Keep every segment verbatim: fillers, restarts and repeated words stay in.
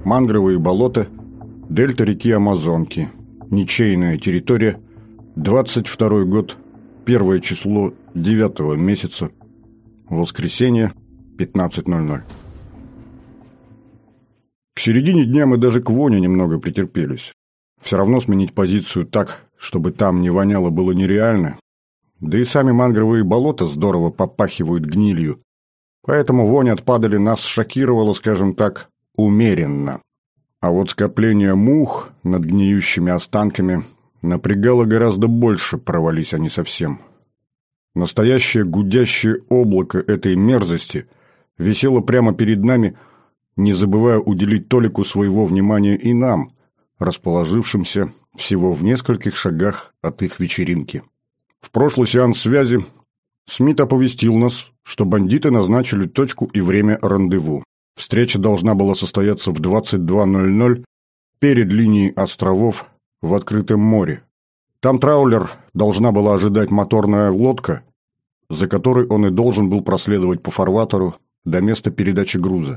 Мангровые болота, дельта реки Амазонки, ничейная территория, двадцать второй год, первое число девятого месяца, воскресенье, пятнадцать ноль ноль. К середине дня мы даже к воне немного претерпелись. Все равно сменить позицию так, чтобы там не воняло, было нереально. Да и сами мангровые болота здорово попахивают гнилью. Поэтому вонь от падали нас шокировала, скажем так, умеренно. А вот скопление мух над гниющими останками напрягало гораздо больше, провались они совсем. Настоящее гудящее облако этой мерзости висело прямо перед нами, не забывая уделить толику своего внимания и нам, расположившимся всего в нескольких шагах от их вечеринки. В прошлый сеанс связи Смит оповестил нас, что бандиты назначили точку и время рандеву. Встреча должна была состояться в двадцать два ноль ноль перед линией островов в открытом море. Там траулер должна была ожидать моторная лодка, за которой он и должен был проследовать по фарватеру до места передачи груза.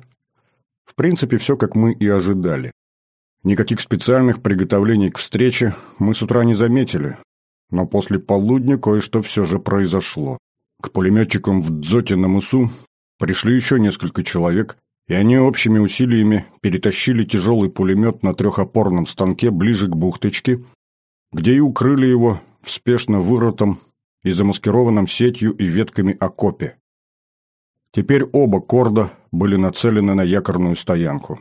В принципе, все как мы и ожидали. Никаких специальных приготовлений к встрече мы с утра не заметили, но после полудня кое-что все же произошло. К пулеметчикам в Дзоте на мысу пришли еще несколько человек, и они общими усилиями перетащили тяжелый пулемет на трехопорном станке ближе к бухточке, где и укрыли его в спешно вырытом и замаскированном сетью и ветками окопе. Теперь оба корда были нацелены на якорную стоянку.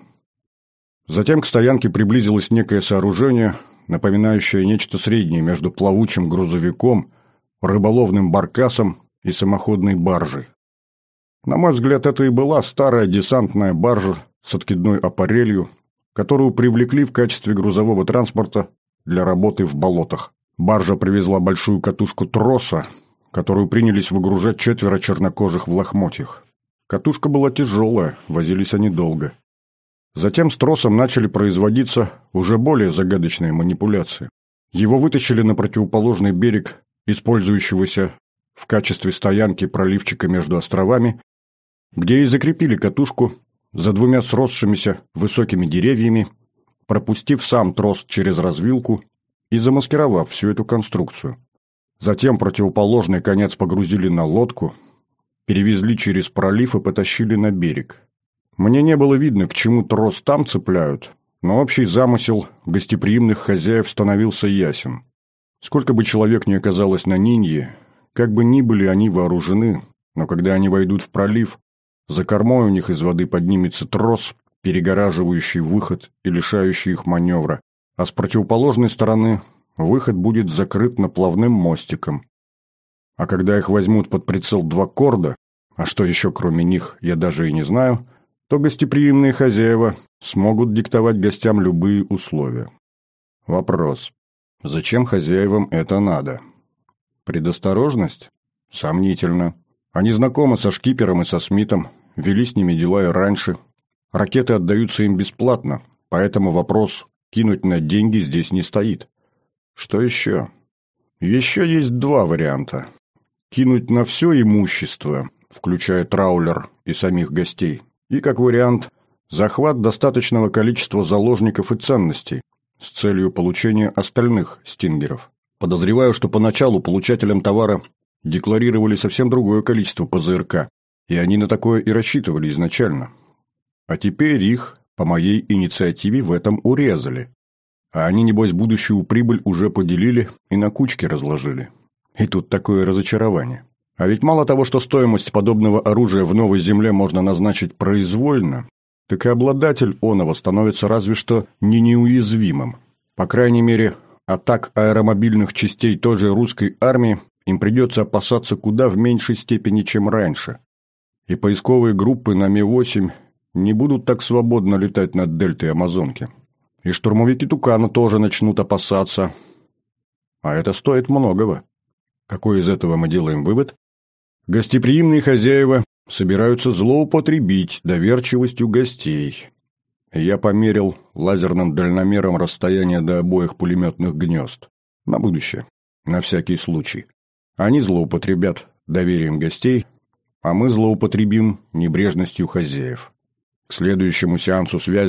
Затем к стоянке приблизилось некое сооружение, напоминающее нечто среднее между плавучим грузовиком, рыболовным баркасом и самоходной баржей. На мой взгляд, это и была старая десантная баржа с откидной аппарелью, которую привлекли в качестве грузового транспорта для работы в болотах. Баржа привезла большую катушку троса, которую принялись выгружать четверо чернокожих в лохмотьях. Катушка была тяжелая, возились они долго. Затем с тросом начали производиться уже более загадочные манипуляции. Его вытащили на противоположный берег, использующегося в качестве стоянки проливчика между островами, где и закрепили катушку за двумя сросшимися высокими деревьями, пропустив сам трос через развилку и замаскировав всю эту конструкцию. Затем противоположный конец погрузили на лодку, перевезли через пролив и потащили на берег. Мне не было видно, к чему трос там цепляют, но общий замысел гостеприимных хозяев становился ясен. Сколько бы человек ни оказалось на Нинье, как бы ни были они вооружены, но когда они войдут в пролив, за кормой у них из воды поднимется трос, перегораживающий выход и лишающий их маневра, а с противоположной стороны выход будет закрыт наплавным мостиком. А когда их возьмут под прицел два корда, а что еще кроме них я даже и не знаю, то гостеприимные хозяева смогут диктовать гостям любые условия. Вопрос. Зачем хозяевам это надо? Предосторожность? Сомнительно. Они знакомы со шкипером и со Смитом, вели с ними дела и раньше. Ракеты отдаются им бесплатно, поэтому вопрос кинуть на деньги здесь не стоит. Что еще? Еще есть два варианта. Кинуть на все имущество, включая траулер и самих гостей. И, как вариант, захват достаточного количества заложников и ценностей с целью получения остальных стингеров. Подозреваю, что поначалу получателям товара декларировали совсем другое количество ПЗРК, и они на такое и рассчитывали изначально. А теперь их, по моей инициативе, в этом урезали. А они, небось, будущую прибыль уже поделили и на кучки разложили. И тут такое разочарование. А ведь мало того, что стоимость подобного оружия в новой земле можно назначить произвольно, так и обладатель оного становится разве что не неуязвимым. По крайней мере, атак аэромобильных частей той же русской армии им придется опасаться куда в меньшей степени, чем раньше. И поисковые группы на Ми восемь не будут так свободно летать над дельтой Амазонки. И штурмовики Тукана тоже начнут опасаться. А это стоит многого. Какой из этого мы делаем вывод? Гостеприимные хозяева собираются злоупотребить доверчивостью гостей. Я померил лазерным дальномером расстояние до обоих пулеметных гнезд. На будущее. На всякий случай. Они злоупотребят доверием гостей, а мы злоупотребим небрежностью хозяев. К следующему сеансу связи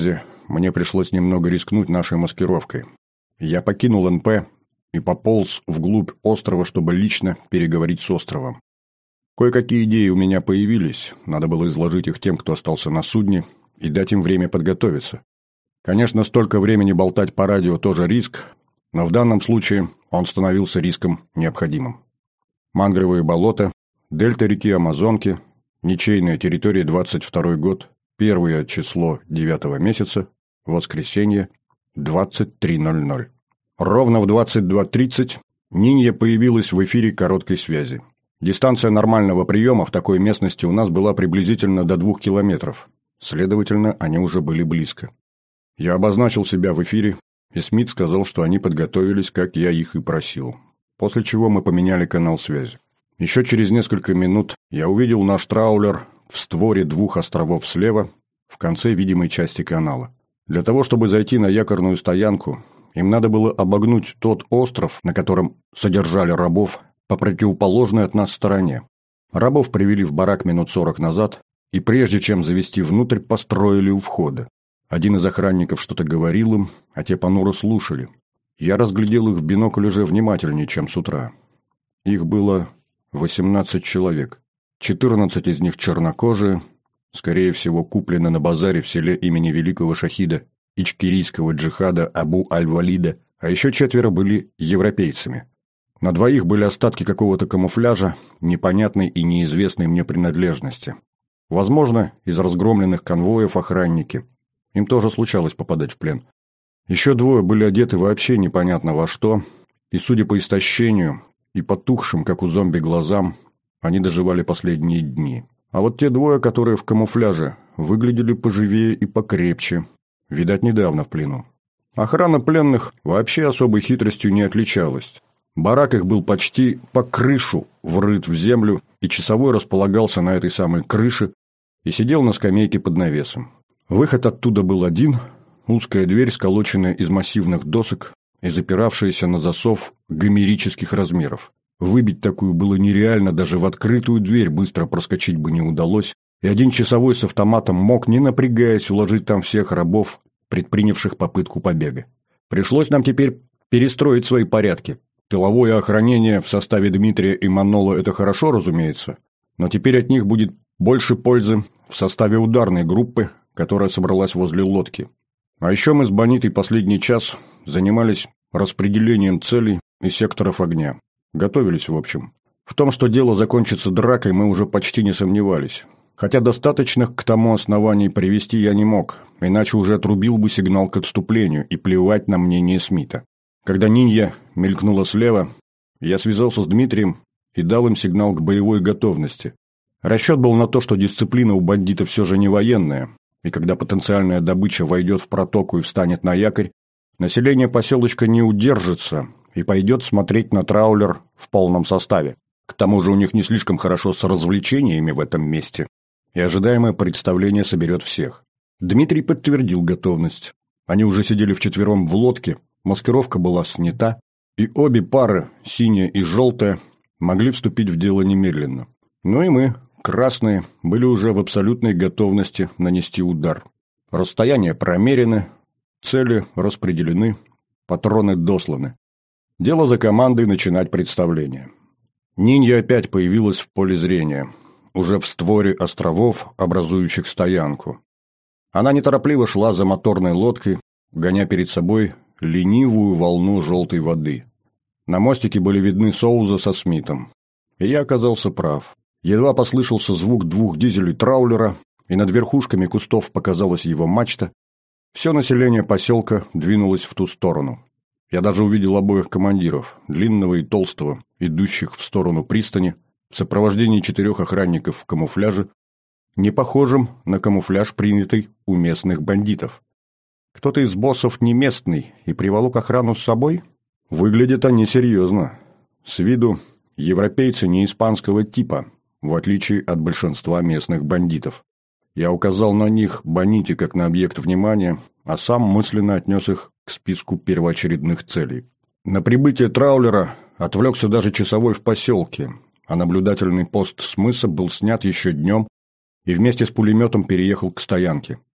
мне пришлось немного рискнуть нашей маскировкой. Я покинул эн пэ и пополз вглубь острова, чтобы лично переговорить с островом. Кое-какие идеи у меня появились, надо было изложить их тем, кто остался на судне, и дать им время подготовиться. Конечно, столько времени болтать по радио тоже риск, но в данном случае он становился риском необходимым. Мангровые болота, дельта реки Амазонки, ничейная территория, двадцать второй год, первое число девятого месяца, воскресенье, двадцать три ноль ноль. Ровно в двадцать два тридцать Нинья появилась в эфире короткой связи. Дистанция нормального приема в такой местности у нас была приблизительно до двух километров. Следовательно, они уже были близко. Я обозначил себя в эфире, и Смит сказал, что они подготовились, как я их и просил. После чего мы поменяли канал связи. Еще через несколько минут я увидел наш траулер в створе двух островов слева, в конце видимой части канала. Для того, чтобы зайти на якорную стоянку, им надо было обогнуть тот остров, на котором содержали рабов, по противоположной от нас стороне. Рабов привели в барак минут сорок назад, и прежде чем завести внутрь, построили у входа. Один из охранников что-то говорил им, а те понуро слушали. Я разглядел их в бинокль уже внимательнее, чем с утра. Их было восемнадцать человек. четырнадцать из них чернокожие, скорее всего, куплены на базаре в селе имени великого шахида ичкерийского джихада Абу Аль-Валида, а еще четверо были европейцами. На двоих были остатки какого-то камуфляжа, непонятной и неизвестной мне принадлежности. Возможно, из разгромленных конвоев охранники. Им тоже случалось попадать в плен. Еще двое были одеты вообще непонятно во что, и, судя по истощению и потухшим, как у зомби, глазам, они доживали последние дни. А вот те двое, которые в камуфляже, выглядели поживее и покрепче. Видать, недавно в плену. Охрана пленных вообще особой хитростью не отличалась. Барак их был почти по крышу врыт в землю, и часовой располагался на этой самой крыше и сидел на скамейке под навесом. Выход оттуда был один, узкая дверь, сколоченная из массивных досок и запиравшаяся на засов гомерических размеров. Выбить такую было нереально, даже в открытую дверь быстро проскочить бы не удалось, и один часовой с автоматом мог, не напрягаясь, уложить там всех рабов, предпринявших попытку побега. Пришлось нам теперь перестроить свои порядки. Тыловое охранение в составе Дмитрия и Манола – это хорошо, разумеется, но теперь от них будет больше пользы в составе ударной группы, которая собралась возле лодки. А еще мы с Бонитой последний час занимались распределением целей и секторов огня. Готовились, в общем. В том, что дело закончится дракой, мы уже почти не сомневались. Хотя достаточных к тому оснований привести я не мог, иначе уже отрубил бы сигнал к отступлению и плевать на мнение Смита. Когда Нинья мелькнула слева, я связался с Дмитрием и дал им сигнал к боевой готовности. Расчет был на то, что дисциплина у бандитов все же не военная, и когда потенциальная добыча войдет в протоку и встанет на якорь, население поселочка не удержится и пойдет смотреть на траулер в полном составе. К тому же у них не слишком хорошо с развлечениями в этом месте, и ожидаемое представление соберет всех. Дмитрий подтвердил готовность. Они уже сидели вчетвером в лодке, маскировка была снята, и обе пары, синяя и желтая, могли вступить в дело немедленно. Ну и мы, красные, были уже в абсолютной готовности нанести удар. Расстояния промерены, цели распределены, патроны досланы. Дело за командой начинать представление. Нинья опять появилась в поле зрения, уже в створе островов, образующих стоянку. Она неторопливо шла за моторной лодкой, гоня перед собой ленивую волну желтой воды. На мостике были видны Соуза со Смитом. И я оказался прав. Едва послышался звук двух дизелей траулера, и над верхушками кустов показалась его мачта, все население поселка двинулось в ту сторону. Я даже увидел обоих командиров, длинного и толстого, идущих в сторону пристани, в сопровождении четырех охранников в камуфляже, не похожим на камуфляж, принятый у местных бандитов. Кто-то из боссов не местный и приволок охрану с собой? Выглядят они серьезно. С виду европейцы не испанского типа, в отличие от большинства местных бандитов. Я указал на них Боните как на объект внимания, а сам мысленно отнес их к списку первоочередных целей. На прибытие траулера отвлекся даже часовой в поселке, а наблюдательный пост с мыса был снят еще днем и вместе с пулеметом переехал к стоянке.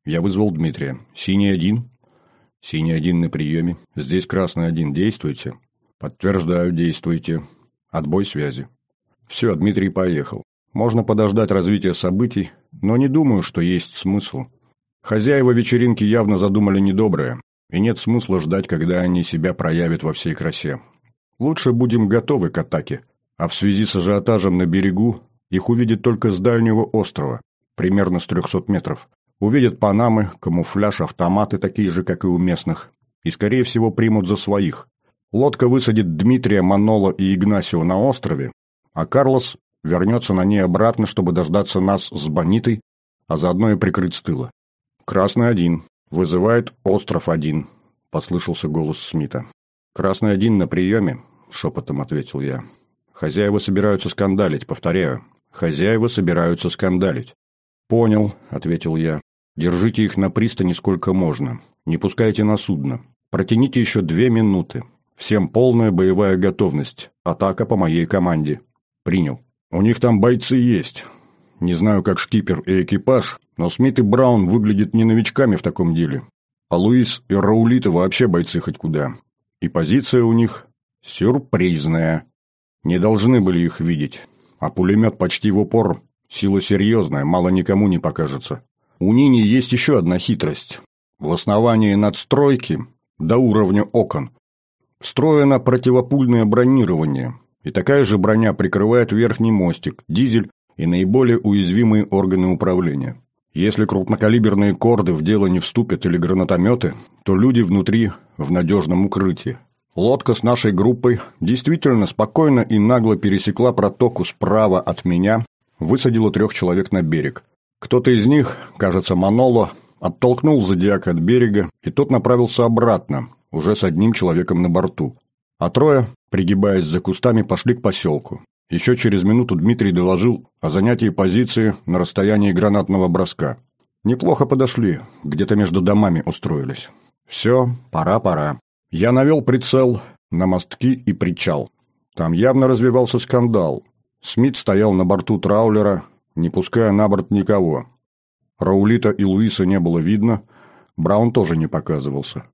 Я вызвал Дмитрия. Синий один. Синий один на приеме. Здесь красный один. Действуйте. Подтверждаю, действуйте. Отбой связи. Все, Дмитрий поехал. Можно подождать развития событий, но не думаю, что есть смысл. Хозяева вечеринки явно задумали недоброе, и нет смысла ждать, когда они себя проявят во всей красе. Лучше будем готовы к атаке, а в связи с ажиотажем на берегу их увидят только с дальнего острова, примерно с трехсот метров. Увидят панамы, камуфляж, автоматы такие же, как и у местных, и, скорее всего, примут за своих. Лодка высадит Дмитрия, Маноло и Игнасио на острове, а Карлос вернется на ней обратно, чтобы дождаться нас с Бонитой, а заодно и прикрыть с тыла. «Красный один. Вызывает остров один», — послышался голос Смита. «Красный один на приеме», — шепотом ответил я. «Хозяева собираются скандалить, повторяю. Хозяева собираются скандалить». «Понял», — ответил я. «Держите их на пристани сколько можно. Не пускайте на судно. Протяните еще две минуты. Всем полная боевая готовность. Атака по моей команде». «Принял». «У них там бойцы есть. Не знаю, как шкипер и экипаж, но Смит и Браун выглядят не новичками в таком деле. А Луис и Раулита вообще бойцы хоть куда. И позиция у них сюрпризная. Не должны были их видеть. А пулемет почти в упор. Сила серьезная, мало никому не покажется. У Нини есть еще одна хитрость. В основании надстройки до уровня окон встроено противопульное бронирование. И такая же броня прикрывает верхний мостик, дизель и наиболее уязвимые органы управления. Если крупнокалиберные корды в дело не вступят или гранатометы, то люди внутри в надежном укрытии. Лодка с нашей группой действительно спокойно и нагло пересекла протоку справа от меня, высадила трех человек на берег. Кто-то из них, кажется, Маноло, оттолкнул Зодиака от берега, и тот направился обратно, уже с одним человеком на борту. А трое, пригибаясь за кустами, пошли к поселку. Еще через минуту Дмитрий доложил о занятии позиции на расстоянии гранатного броска. Неплохо подошли, где-то между домами устроились. Все, пора-пора. Я навел прицел на мостки и причал. Там явно развивался скандал. Смит стоял на борту траулера, не пуская на борт никого. Раулита и Луиса не было видно, Браун тоже не показывался.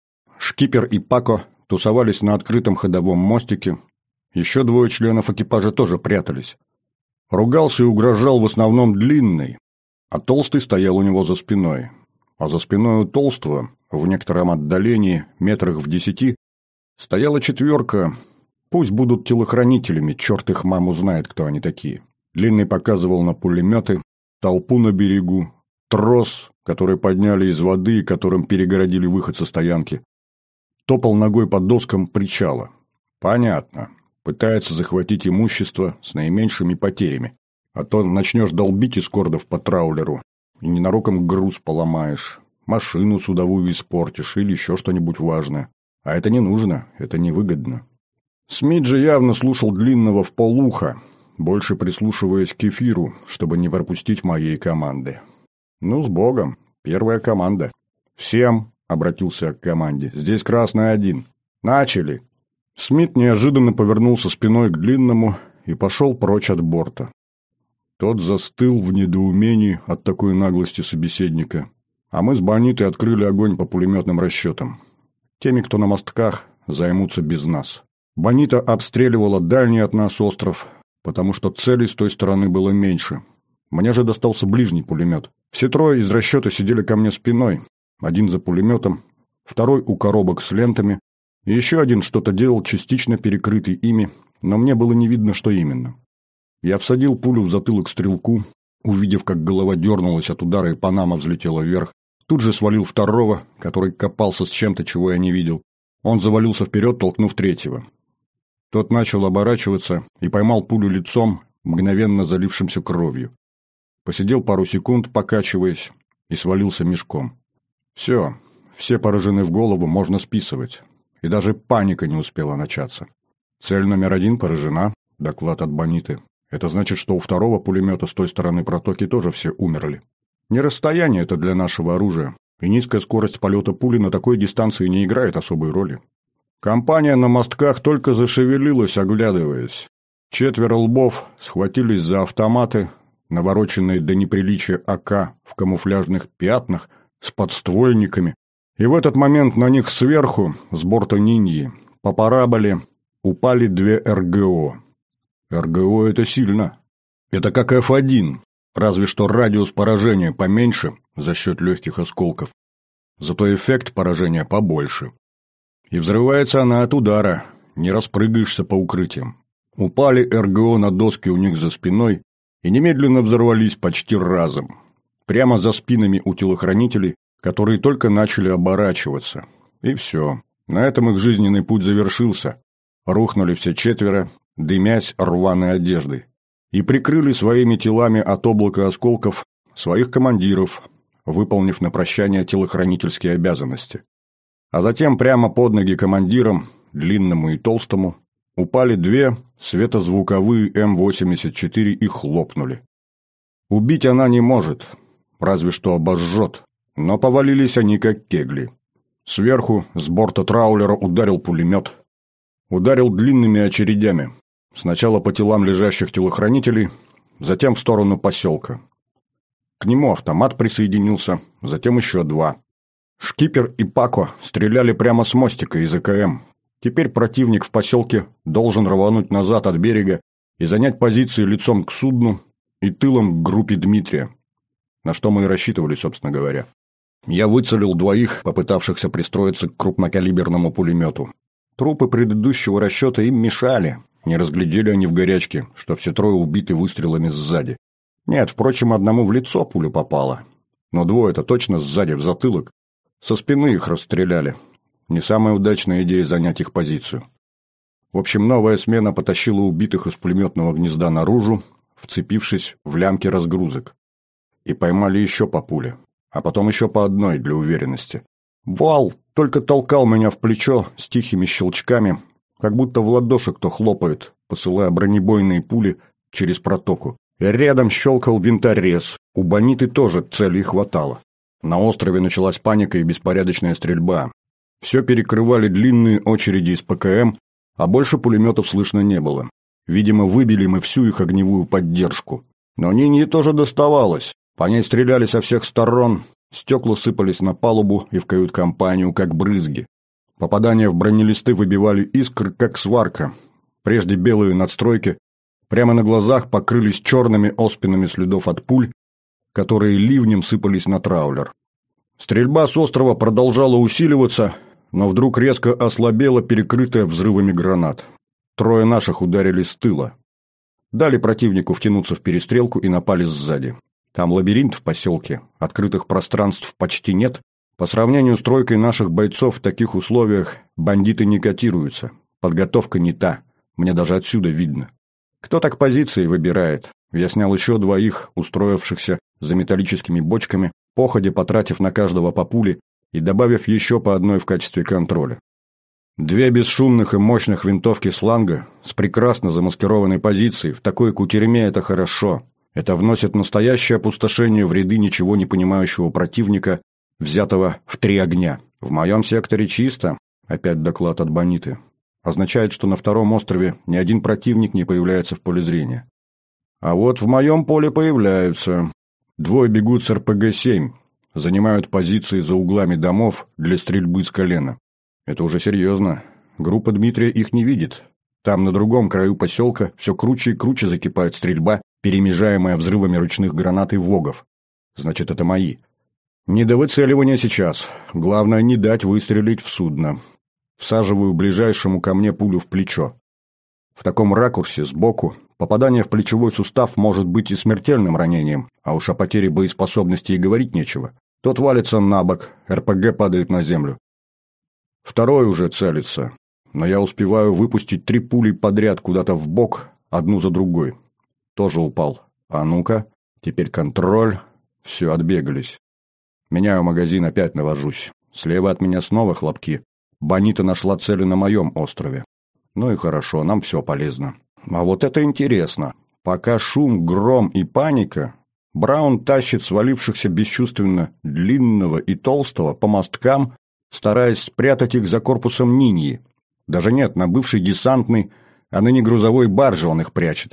Шкипер и Пако тусовались на открытом ходовом мостике. Еще двое членов экипажа тоже прятались. Ругался и угрожал в основном Длинный, а Толстый стоял у него за спиной. А за спиной у Толстого, в некотором отдалении, метрах в десяти, стояла четверка. Пусть будут телохранителями, черт их маму знает, кто они такие. Длинный показывал на пулеметы, толпу на берегу, трос, который подняли из воды и которым перегородили выход со стоянки. Топал ногой по доскам причала. Понятно. Пытается захватить имущество с наименьшими потерями. А то начнешь долбить из кордов по траулеру, и ненароком груз поломаешь, машину судовую испортишь или еще что-нибудь важное. А это не нужно, это невыгодно. Смит же явно слушал Длинного вполуха, больше прислушиваясь к эфиру, чтобы не пропустить моей команды. Ну, с Богом, первая команда. «Всем», — обратился к команде, — «здесь красный один. Начали». Смит неожиданно повернулся спиной к Длинному и пошел прочь от борта. Тот застыл в недоумении от такой наглости собеседника, а мы с Бонитой открыли огонь по пулеметным расчетам. Теми, кто на мостках, займутся без нас. Бонита обстреливала дальний от нас остров, потому что целей с той стороны было меньше. Мне же достался ближний пулемет. Все трое из расчета сидели ко мне спиной, один за пулеметом, второй у коробок с лентами, и еще один что-то делал, частично перекрытый ими, но мне было не видно, что именно. Я всадил пулю в затылок стрелку, увидев, как голова дернулась от удара и панама взлетела вверх. Тут же свалил второго, который копался с чем-то, чего я не видел. Он завалился вперед, толкнув третьего. Тот начал оборачиваться и поймал пулю лицом, мгновенно залившимся кровью. Посидел пару секунд, покачиваясь, и свалился мешком. Все, все поражены в голову, можно списывать. И даже паника не успела начаться. Цель номер один поражена, доклад от Бониты. Это значит, что у второго пулемета с той стороны протоки тоже все умерли. Не расстояние это для нашего оружия, и низкая скорость полета пули на такой дистанции не играет особой роли. Компания на мостках только зашевелилась, оглядываясь. Четверо лбов схватились за автоматы, навороченные до неприличия АК в камуфляжных пятнах, с подствольниками. И в этот момент на них сверху, с борта Ниньи, по параболе упали две РГО. РГО — это сильно. Это как эф один, разве что радиус поражения поменьше за счет легких осколков. Зато эффект поражения побольше. И взрывается она от удара, не распрыгаешься по укрытиям. Упали РГО на доски у них за спиной и немедленно взорвались почти разом. Прямо за спинами у телохранителей, которые только начали оборачиваться. И все. На этом их жизненный путь завершился. Рухнули все четверо, дымясь рваной одеждой. И прикрыли своими телами от облака осколков своих командиров, выполнив на прощание телохранительские обязанности. А затем прямо под ноги командирам, длинному и толстому, упали две светозвуковые эм восемьдесят четыре и хлопнули. Убить она не может, разве что обожжет, но повалились они как кегли. Сверху с борта траулера ударил пулемет. Ударил длинными очередями. Сначала по телам лежащих телохранителей, затем в сторону поселка. К нему автомат присоединился, затем еще два. Шкипер и Пако стреляли прямо с мостика из АКМ. Теперь противник в поселке должен рвануть назад от берега и занять позиции лицом к судну и тылом к группе Дмитрия. На что мы и рассчитывали, собственно говоря. Я выцелил двоих, попытавшихся пристроиться к крупнокалиберному пулемету. Трупы предыдущего расчета им мешали. Не разглядели они в горячке, что все трое убиты выстрелами сзади. Нет, впрочем, одному в лицо пуля попала. Но двое-то точно сзади, в затылок. Со спины их расстреляли. Не самая удачная идея занять их позицию. В общем, новая смена потащила убитых из пулеметного гнезда наружу, вцепившись в лямки разгрузок. И поймали еще по пуле, а потом еще по одной для уверенности. Вал только толкал меня в плечо с тихими щелчками, как будто в ладоши кто хлопает, посылая бронебойные пули через протоку. И рядом щелкал винторез. У Бониты тоже целей хватало. На острове началась паника и беспорядочная стрельба. Все перекрывали длинные очереди из ПКМ, а больше пулеметов слышно не было. Видимо, выбили мы всю их огневую поддержку. Но Нинье тоже доставалось. По ней стреляли со всех сторон, стекла сыпались на палубу и в кают-компанию, как брызги. Попадания в бронелисты выбивали искры, как сварка. Прежде белые надстройки прямо на глазах покрылись черными оспинами следов от пуль, которые ливнем сыпались на траулер. Стрельба с острова продолжала усиливаться, но вдруг резко ослабела, перекрытая взрывами гранат. Трое наших ударили с тыла. Дали противнику втянуться в перестрелку и напали сзади. Там лабиринт в поселке, открытых пространств почти нет. По сравнению с тройкой наших бойцов в таких условиях бандиты не котируются. Подготовка не та, мне даже отсюда видно. Кто так позиции выбирает? Я снял еще двоих, устроившихся за металлическими бочками, походя потратив на каждого по пуле и добавив еще по одной в качестве контроля. Две бесшумных и мощных винтовки сланга с прекрасно замаскированной позицией в такой кутерьме — это хорошо. Это вносит настоящее опустошение в ряды ничего не понимающего противника, взятого в три огня. В моем секторе чисто, опять доклад от Бониты. Означает, что на втором острове ни один противник не появляется в поле зрения. А вот в моем поле появляются. Двое бегут с эр пэ гэ семь, занимают позиции за углами домов для стрельбы с колена. Это уже серьезно. Группа Дмитрия их не видит. Там, на другом краю поселка, все круче и круче закипает стрельба, перемежаемая взрывами ручных гранат и вогов. Значит, это мои. Не до выцеливания сейчас. Главное, не дать выстрелить в судно. Всаживаю ближайшему ко мне пулю в плечо. В таком ракурсе, сбоку, попадание в плечевой сустав может быть и смертельным ранением, а уж о потере боеспособности и говорить нечего. Тот валится на бок, эр пэ гэ падает на землю. Второй уже целится, но я успеваю выпустить три пули подряд куда-то в бок, одну за другой. Тоже упал. А ну-ка, теперь контроль. Все, отбегались. Меняю магазин, опять навожусь. Слева от меня снова хлопки. Бонита нашла цели на моем острове. Ну и хорошо, нам все полезно. А вот это интересно. Пока шум, гром и паника, Браун тащит свалившихся бесчувственно длинного и толстого по мосткам, стараясь спрятать их за корпусом Ниньи. Даже нет, на бывшей десантной, а ныне грузовой барже он их прячет.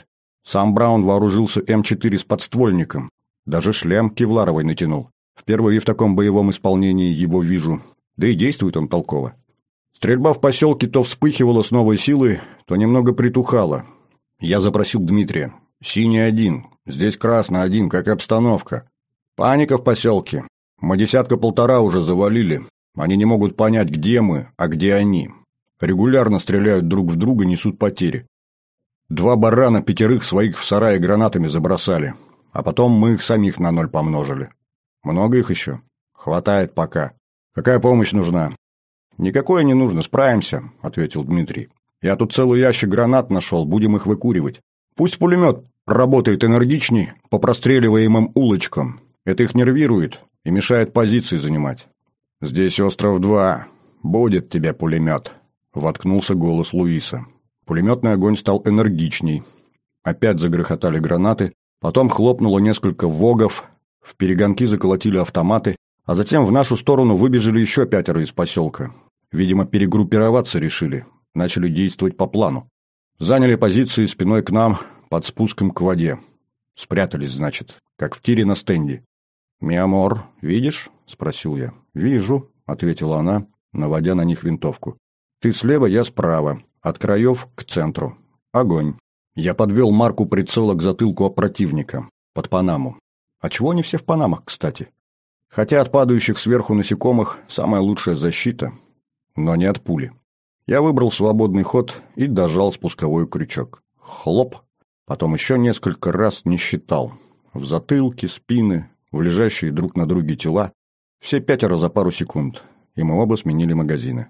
Сам Браун вооружился эм четыре с подствольником. Даже шлем кевларовый натянул. Впервые в таком боевом исполнении его вижу. Да и действует он толково. Стрельба в поселке то вспыхивала с новой силой, то немного притухала. Я запросил Дмитрия. «Синий один. Здесь красный один. Как обстановка?» «Паника в поселке. Мы десятка-полтора уже завалили. Они не могут понять, где мы, а где они. Регулярно стреляют друг в друга, несут потери. Два барана пятерых своих в сарае гранатами забросали. А потом мы их самих на ноль помножили. Много их еще? Хватает пока. Какая помощь нужна?» «Никакой не нужно, справимся», — ответил Дмитрий. «Я тут целый ящик гранат нашел, будем их выкуривать. Пусть пулемет работает энергичней по простреливаемым улочкам. Это их нервирует и мешает позиции занимать». «Здесь остров два. Будет тебе пулемет», — воткнулся голос Луиса. Пулеметный огонь стал энергичней. Опять загрохотали гранаты, потом хлопнуло несколько вогов, в перегонки заколотили автоматы, а затем в нашу сторону выбежали еще пятеро из поселка. Видимо, перегруппироваться решили, начали действовать по плану. Заняли позиции спиной к нам, под спуском к воде. Спрятались, значит, как в тире на стенде. «Миамор, видишь?» — спросил я. «Вижу», — ответила она, наводя на них винтовку. «Ты слева, я справа. От краев к центру. Огонь». Я подвел марку прицела к затылку противника, под Панаму. А чего они все в Панамах, кстати? Хотя от падающих сверху насекомых самая лучшая защита, но не от пули. Я выбрал свободный ход и дожал спусковой крючок. Хлоп. Потом еще несколько раз не считал. В затылке, спины, в лежащие друг на друге тела. Все пятеро за пару секунд. И мы оба сменили магазины.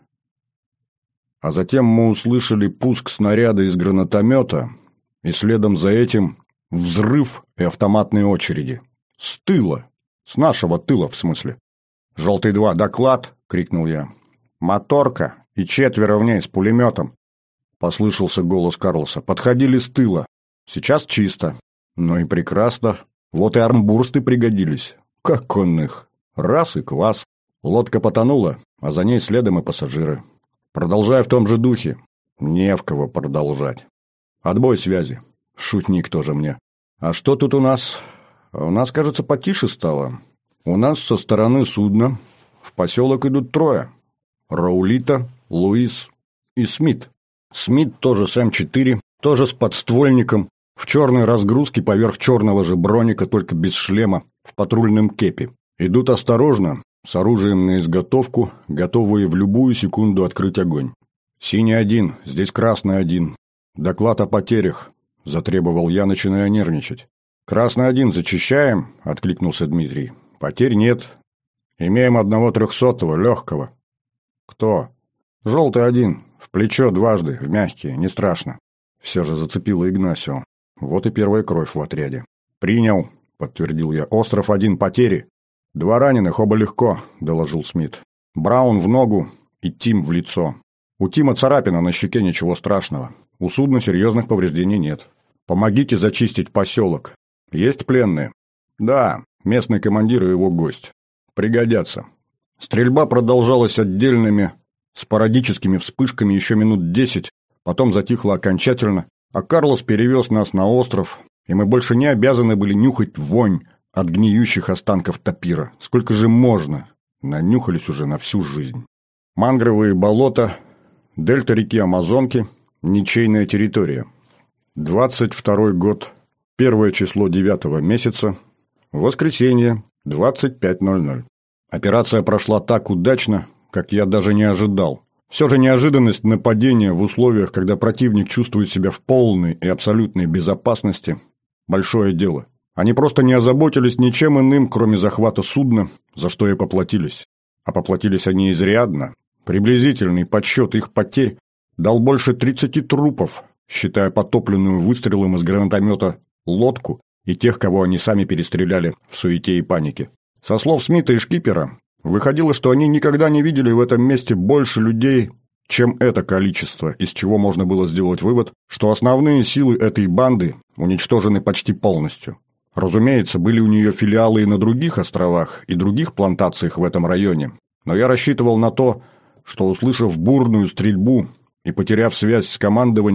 А затем мы услышали пуск снаряда из гранатомета, и следом за этим взрыв и автоматные очереди. С тыла. С нашего тыла, в смысле. «Желтый два, доклад!» — крикнул я. «Моторка и четверо в ней с пулеметом!» — послышался голос Карлоса. «Подходили с тыла. Сейчас чисто. Ну и прекрасно. Вот и армбурсты пригодились. Как он их! Раз и класс. Лодка потонула, а за ней следом и пассажиры. Продолжай в том же духе. Не в кого продолжать. Отбой связи. Шутник тоже мне. А что тут у нас? У нас, кажется, потише стало. У нас со стороны судна в поселок идут трое. Раулита, Луис и Смит. Смит тоже с эм четыре, тоже с подствольником, в черной разгрузке поверх черного же броника, только без шлема, в патрульном кепи. Идут осторожно, с оружием на изготовку, готовые в любую секунду открыть огонь. «Синий один, здесь красный один. Доклад о потерях», — затребовал я, начиная нервничать. «Красный один зачищаем?» — откликнулся Дмитрий. «Потерь нет. Имеем одного трехсотого, легкого». «Кто?» «Желтый один. В плечо дважды, в мягкие, не страшно». Все же зацепило Игнасио. Вот и первая кровь в отряде. «Принял», — подтвердил я. «Остров один, потери». «Два раненых, оба легко», — доложил Смит. «Браун в ногу и Тим в лицо. У Тима царапина на щеке, ничего страшного. У судна серьезных повреждений нет. Помогите зачистить поселок. Есть пленные?» «Да, местный командир и его гость. Пригодятся». Стрельба продолжалась отдельными, спорадическими вспышками еще минут десять, потом затихла окончательно, а Карлос перевез нас на остров, и мы больше не обязаны были нюхать вонь от гниющих останков тапира. Сколько же можно? Нанюхались уже на всю жизнь. Мангровые болота, дельта реки Амазонки, ничейная территория. двадцать второй год, первое число девятого месяца, воскресенье, двадцать пять ноль ноль. Операция прошла так удачно, как я даже не ожидал. Все же неожиданность нападения в условиях, когда противник чувствует себя в полной и абсолютной безопасности – большое дело. Они просто не озаботились ничем иным, кроме захвата судна, за что и поплатились. А поплатились они изрядно. Приблизительный подсчет их потерь дал больше тридцати трупов, считая потопленную выстрелом из гранатомета лодку и тех, кого они сами перестреляли в суете и панике. Со слов Смита и шкипера, выходило, что они никогда не видели в этом месте больше людей, чем это количество, из чего можно было сделать вывод, что основные силы этой банды уничтожены почти полностью. Разумеется, были у нее филиалы и на других островах, и других плантациях в этом районе, но я рассчитывал на то, что, услышав бурную стрельбу и потеряв связь с командованием,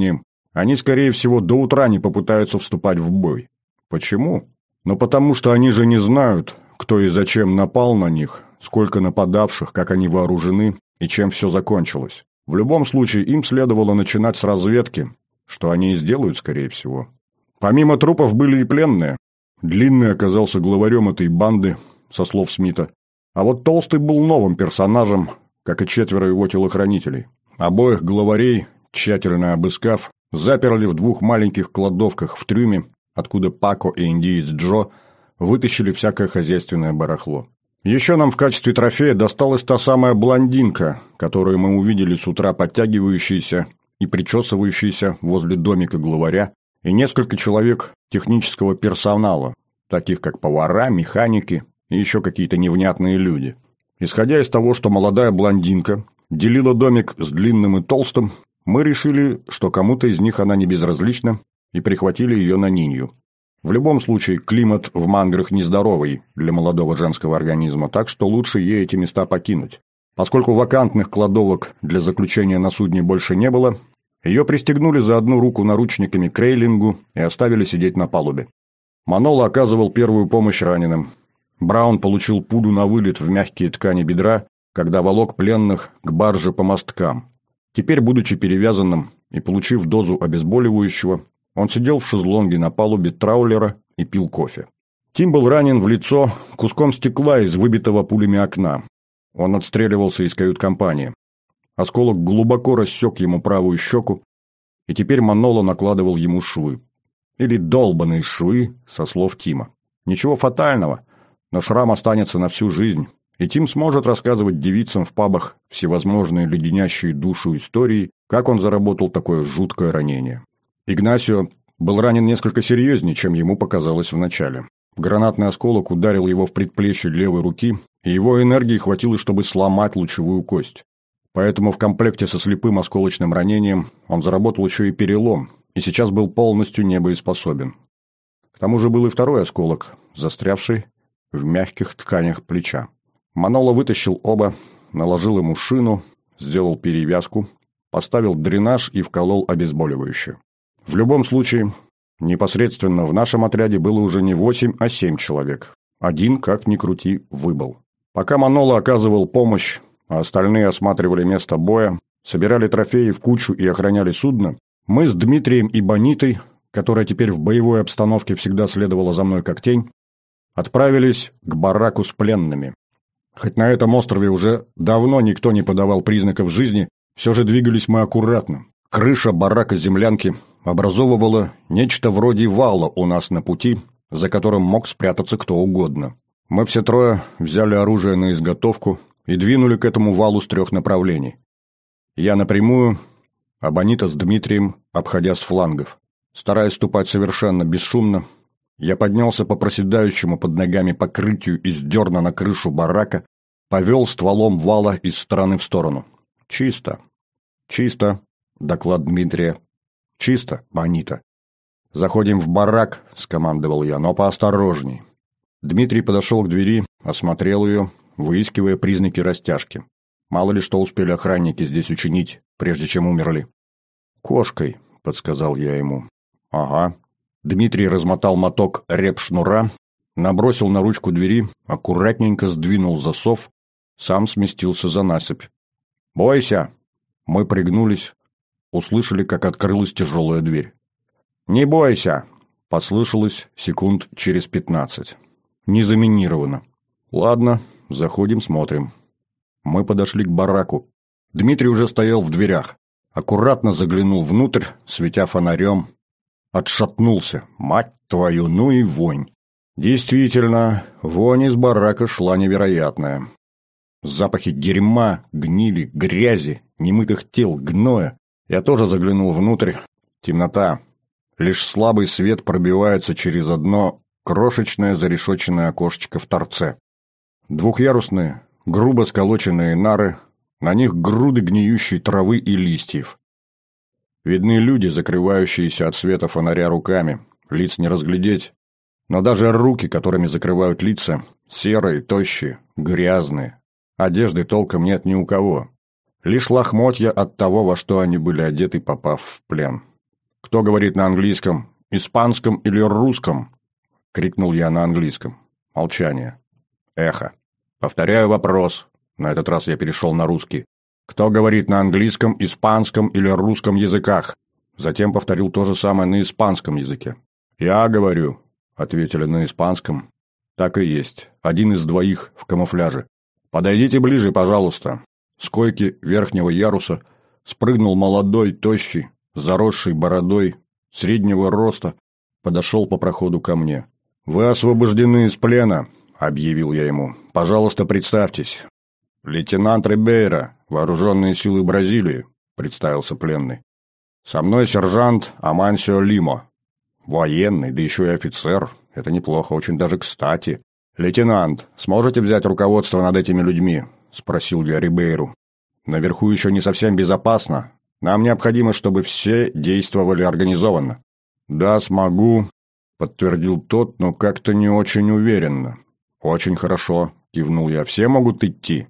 Они, скорее всего, до утра не попытаются вступать в бой. Почему? Ну потому что они же не знают, кто и зачем напал на них, сколько нападавших, как они вооружены и чем все закончилось. В любом случае, им следовало начинать с разведки, что они и сделают, скорее всего. Помимо трупов были и пленные. Длинный оказался главарем этой банды, со слов Смита. А вот Толстый был новым персонажем, как и четверо его телохранителей. Обоих главарей, тщательно обыскав, заперли в двух маленьких кладовках в трюме, откуда Пако и индиец Джо вытащили всякое хозяйственное барахло. Еще нам в качестве трофея досталась та самая блондинка, которую мы увидели с утра подтягивающейся и причесывающейся возле домика главаря, и несколько человек технического персонала, таких как повара, механики и еще какие-то невнятные люди. Исходя из того, что молодая блондинка делила домик с Длинным и Толстым, мы решили, что кому-то из них она не безразлична, и прихватили ее на Нинью. В любом случае, климат в манграх нездоровый для молодого женского организма, так что лучше ей эти места покинуть. Поскольку вакантных кладовок для заключения на судне больше не было, ее пристегнули за одну руку наручниками к рейлингу и оставили сидеть на палубе. Маноло оказывал первую помощь раненым. Браун получил пулю на вылет в мягкие ткани бедра, когда волок пленных к барже по мосткам. Теперь, будучи перевязанным и получив дозу обезболивающего, он сидел в шезлонге на палубе траулера и пил кофе. Тим был ранен в лицо куском стекла из выбитого пулями окна. Он отстреливался из кают-компании. Осколок глубоко рассек ему правую щеку, и теперь Маноло накладывал ему швы. Или долбаные швы, со слов Тима. Ничего фатального, но шрам останется на всю жизнь, и Тим сможет рассказывать девицам в пабах всевозможные леденящие душу истории, как он заработал такое жуткое ранение. Игнасио был ранен несколько серьезнее, чем ему показалось вначале. Гранатный осколок ударил его в предплечье левой руки, и его энергии хватило, чтобы сломать лучевую кость. Поэтому в комплекте со слепым осколочным ранением он заработал еще и перелом, и сейчас был полностью небоеспособен. К тому же был и второй осколок, застрявший в мягких тканях плеча. Маноло вытащил оба, наложил ему шину, сделал перевязку, поставил дренаж и вколол обезболивающее. В любом случае, непосредственно в нашем отряде было уже не восемь, а семь человек. Один, как ни крути, выбыл. Пока Маноло оказывал помощь, а остальные осматривали место боя, собирали трофеи в кучу и охраняли судно, мы с Дмитрием и Бонитой, которая теперь в боевой обстановке всегда следовала за мной как тень, отправились к бараку с пленными. Хоть на этом острове уже давно никто не подавал признаков жизни, все же двигались мы аккуратно. Крыша барака-землянки образовывала нечто вроде вала у нас на пути, за которым мог спрятаться кто угодно. Мы все трое взяли оружие на изготовку и двинули к этому валу с трех направлений. Я напрямую, а Бонита с Дмитрием, обходя с флангов. Стараясь ступать совершенно бесшумно, я поднялся по проседающему под ногами покрытию из дерна на крышу барака, повел стволом вала из стороны в сторону. «Чисто. Чисто», — доклад Дмитрия. «Чисто, Бонита». «Заходим в барак», — скомандовал я, — «но поосторожней». Дмитрий подошел к двери, осмотрел ее, выискивая признаки растяжки. Мало ли что успели охранники здесь учинить, прежде чем умерли. «Кошкой», — подсказал я ему. «Ага». Дмитрий размотал моток репшнура, набросил на ручку двери, аккуратненько сдвинул засов, сам сместился за насыпь. «Бойся!» Мы пригнулись, услышали, как открылась тяжелая дверь. «Не бойся!» — послышалось секунд через пятнадцать. «Не заминировано». «Ладно, заходим, смотрим». Мы подошли к бараку. Дмитрий уже стоял в дверях. Аккуратно заглянул внутрь, светя фонарем. Отшатнулся. Мать твою, ну и вонь. Действительно, вонь из барака шла невероятная. Запахи дерьма, гнили, грязи, немытых тел, гноя. Я тоже заглянул внутрь. Темнота. Лишь слабый свет пробивается через одно крошечное зарешоченное окошечко в торце. Двухъярусные, грубо сколоченные нары, на них груды гниющей травы и листьев. Видны люди, закрывающиеся от света фонаря руками, лиц не разглядеть, но даже руки, которыми закрывают лица, серые, тощие, грязные. Одежды толком нет ни у кого. Лишь лохмотья от того, во что они были одеты, попав в плен. Кто говорит на английском? Испанском или русском?» — крикнул я на английском. Молчание. Эхо. «Повторяю вопрос». На этот раз я перешел на русский. «Кто говорит на английском, испанском или русском языках?» Затем повторил то же самое на испанском языке. «Я говорю», — ответили на испанском. «Так и есть. Один из двоих в камуфляже. Подойдите ближе, пожалуйста». С койки верхнего яруса спрыгнул молодой, тощий, заросший бородой, среднего роста, подошел по проходу ко мне. «Вы освобождены из плена», — объявил я ему. «Пожалуйста, представьтесь». «Лейтенант Рибейро, вооруженные силы Бразилии», — представился пленный. «Со мной сержант Амансио Лимо. Военный, да еще и офицер. Это неплохо, очень даже кстати. Лейтенант, сможете взять руководство над этими людьми?» — спросил я Рибейру. «Наверху еще не совсем безопасно. Нам необходимо, чтобы все действовали организованно». «Да, смогу», — подтвердил тот, но как-то не очень уверенно. «Очень хорошо», — кивнул я. «Все могут идти?»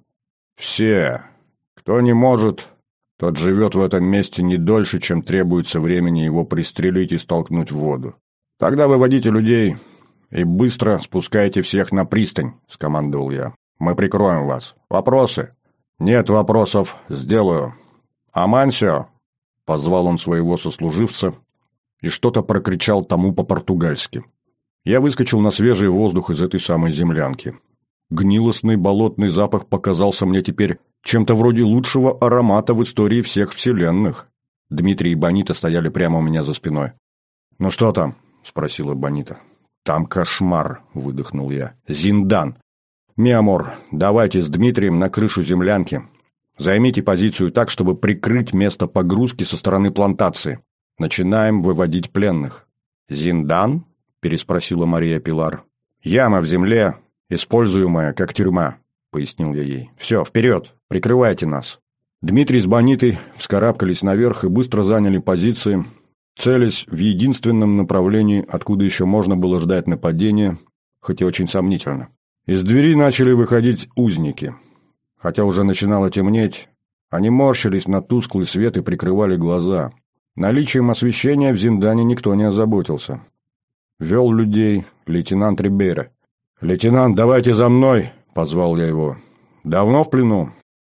«Все. Кто не может, тот живет в этом месте не дольше, чем требуется времени его пристрелить и столкнуть в воду. Тогда выводите людей и быстро спускайте всех на пристань», — скомандовал я. «Мы прикроем вас. Вопросы?» «Нет вопросов. Сделаю». «Амансио», — позвал он своего сослуживца и что-то прокричал тому по-португальски. Я выскочил на свежий воздух из этой самой землянки. Гнилостный болотный запах показался мне теперь чем-то вроде лучшего аромата в истории всех вселенных. Дмитрий и Бонита стояли прямо у меня за спиной. «Ну что там?» — спросила Бонита. «Там кошмар», — выдохнул я. «Зиндан. Миамор, давайте с Дмитрием на крышу землянки. Займите позицию так, чтобы прикрыть место погрузки со стороны плантации. Начинаем выводить пленных». «Зиндан?» — переспросила Мария Пилар. «Яма в земле, используемая как тюрьма», — пояснил я ей. «Все, вперед, прикрывайте нас». Дмитрий с Бонитой вскарабкались наверх и быстро заняли позиции, целясь в единственном направлении, откуда еще можно было ждать нападения, хоть и очень сомнительно. Из двери начали выходить узники. Хотя уже начинало темнеть, они морщились на тусклый свет и прикрывали глаза. Наличием освещения в Зиндане никто не озаботился. Вел людей лейтенант Рибейро. «Лейтенант, давайте за мной!» — позвал я его. «Давно в плену?»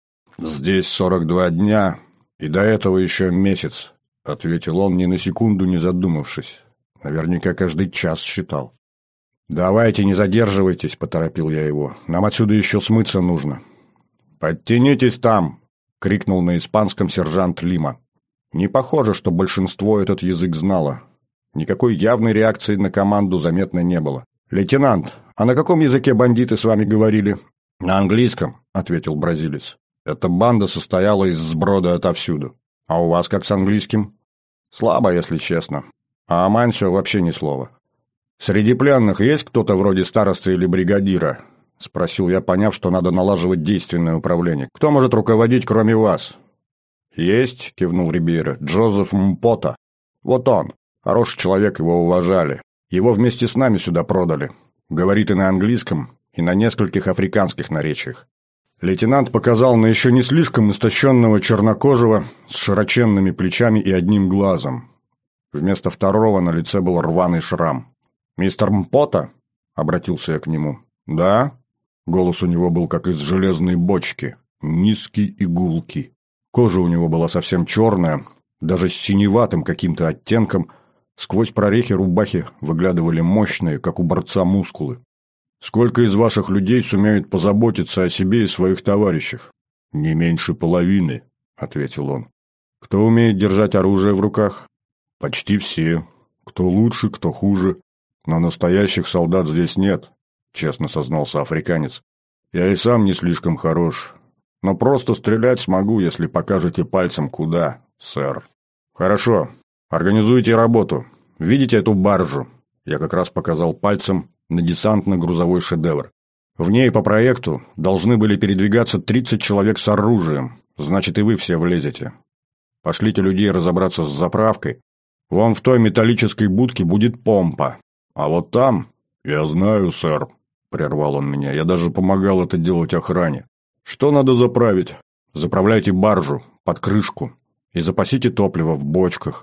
«Здесь сорок два дня, и до этого еще месяц», — ответил он, ни на секунду не задумавшись. Наверняка каждый час считал. «Давайте, не задерживайтесь», — поторопил я его. «Нам отсюда еще смыться нужно». «Подтянитесь там!» — крикнул на испанском сержант Лима. Не похоже, что большинство этот язык знало. Никакой явной реакции на команду заметно не было. «Лейтенант, а на каком языке бандиты с вами говорили?» «На английском», — ответил бразилец. «Эта банда состояла из сброда отовсюду. А у вас как с английским?» «Слабо, если честно. А Амансио вообще ни слова». «Среди пленных есть кто-то вроде старосты или бригадира?» — спросил я, поняв, что надо налаживать действенное управление. «Кто может руководить, кроме вас?» «Есть», — кивнул Рибейро, — «Джозеф Мпота. Вот он. Хороший человек, его уважали. Его вместе с нами сюда продали. Говорит и на английском, и на нескольких африканских наречиях». Лейтенант показал на еще не слишком истощенного чернокожего с широченными плечами и одним глазом. Вместо второго на лице был рваный шрам. «Мистер Мпота?» — обратился я к нему. «Да?» Голос у него был как из железной бочки, низкий и гулкий. Кожа у него была совсем черная, даже с синеватым каким-то оттенком. Сквозь прорехи рубахи выглядывали мощные, как у борца, мускулы. «Сколько из ваших людей сумеют позаботиться о себе и своих товарищах?» «Не меньше половины», — ответил он. «Кто умеет держать оружие в руках?» «Почти все. Кто лучше, кто хуже. Но настоящих солдат здесь нет», — честно сознался африканец. «Я и сам не слишком хорош. Но просто стрелять смогу, если покажете пальцем куда, сэр». «Хорошо. Организуйте работу. Видите эту баржу?» Я как раз показал пальцем на десантно-грузовой шедевр. В ней по проекту должны были передвигаться тридцать человек с оружием. Значит, и вы все влезете. Пошлите людей разобраться с заправкой. Вон в той металлической будке будет помпа. А вот там... «Я знаю, сэр», — прервал он меня. «Я даже помогал это делать охране. Что надо заправить? Заправляйте баржу под крышку и запасите топливо в бочках.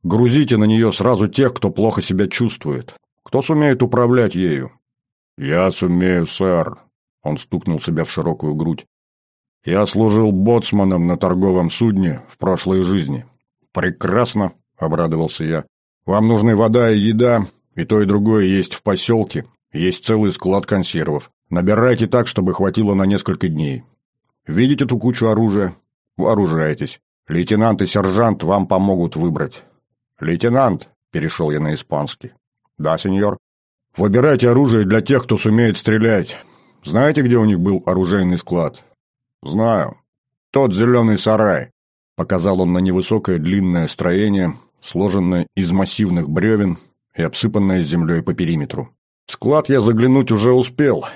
Грузите на нее сразу тех, кто плохо себя чувствует. Кто сумеет управлять ею?» «Я сумею, сэр», — он стукнул себя в широкую грудь. «Я служил боцманом на торговом судне в прошлой жизни». «Прекрасно», — обрадовался я. «Вам нужны вода и еда, и то, и другое есть в поселке. Есть целый склад консервов. Набирайте так, чтобы хватило на несколько дней. Видите ту кучу оружия? Вооружайтесь. Лейтенант и сержант вам помогут выбрать». «Лейтенант», — перешел я на испанский. «Да, сеньор». «Выбирайте оружие для тех, кто сумеет стрелять. Знаете, где у них был оружейный склад?» «Знаю. Тот зеленый сарай», — показал он на невысокое длинное строение, сложенное из массивных бревен и обсыпанное землей по периметру. В склад я заглянуть уже успел.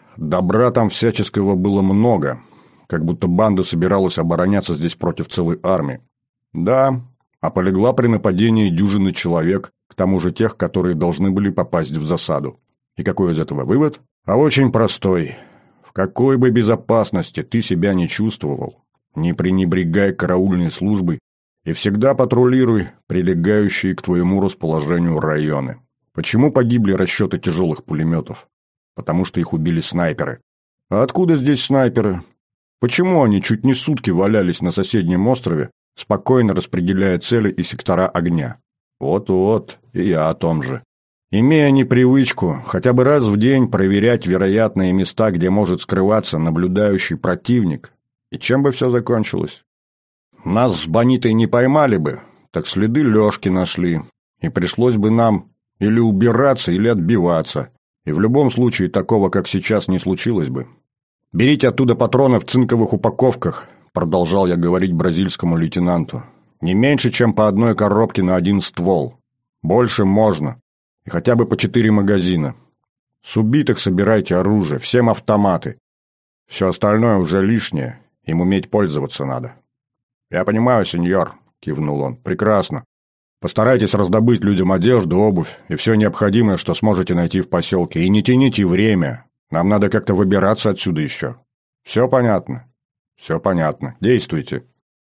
Добра там всяческого было много, как будто банда собиралась обороняться здесь против целой армии. Да, а полегла при нападении дюжины человек, к тому же тех, которые должны были попасть в засаду. И какой из этого вывод? А очень простой. В какой бы безопасности ты себя не чувствовал, не пренебрегай караульной службой и всегда патрулируй прилегающие к твоему расположению районы. Почему погибли расчеты тяжелых пулеметов? Потому что их убили снайперы. А откуда здесь снайперы? Почему они чуть не сутки валялись на соседнем острове, спокойно распределяя цели и сектора огня? Вот-вот, и я о том же. Имея непривычку хотя бы раз в день проверять вероятные места, где может скрываться наблюдающий противник, и чем бы все закончилось? Нас с Бонитой не поймали бы, так следы Лешки нашли, и пришлось бы нам или убираться, или отбиваться, и в любом случае такого, как сейчас, не случилось бы. «Берите оттуда патроны в цинковых упаковках», — продолжал я говорить бразильскому лейтенанту. «Не меньше, чем по одной коробке на один ствол. Больше можно. И хотя бы по четыре магазина. С убитых собирайте оружие, всем автоматы. Все остальное уже лишнее, им уметь пользоваться надо». «Я понимаю, сеньор», — кивнул он. «Прекрасно. Постарайтесь раздобыть людям одежду, обувь и все необходимое, что сможете найти в поселке. И не тяните время. Нам надо как-то выбираться отсюда еще. Все понятно?» «Все понятно. Действуйте».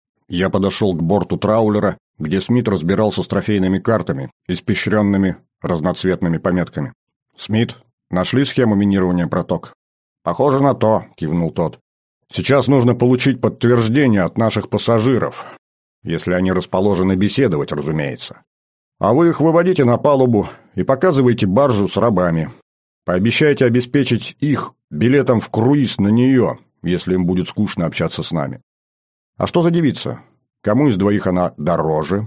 Я подошел к борту траулера, где Смит разбирался с трофейными картами, испещренными разноцветными пометками. «Смит, нашли схему минирования проток?» «Похоже на то», — кивнул тот. «Сейчас нужно получить подтверждение от наших пассажиров, если они расположены беседовать, разумеется. А вы их выводите на палубу и показывайте баржу с рабами. Пообещайте обеспечить их билетом в круиз на нее, если им будет скучно общаться с нами. А что за девица? Кому из двоих она дороже?»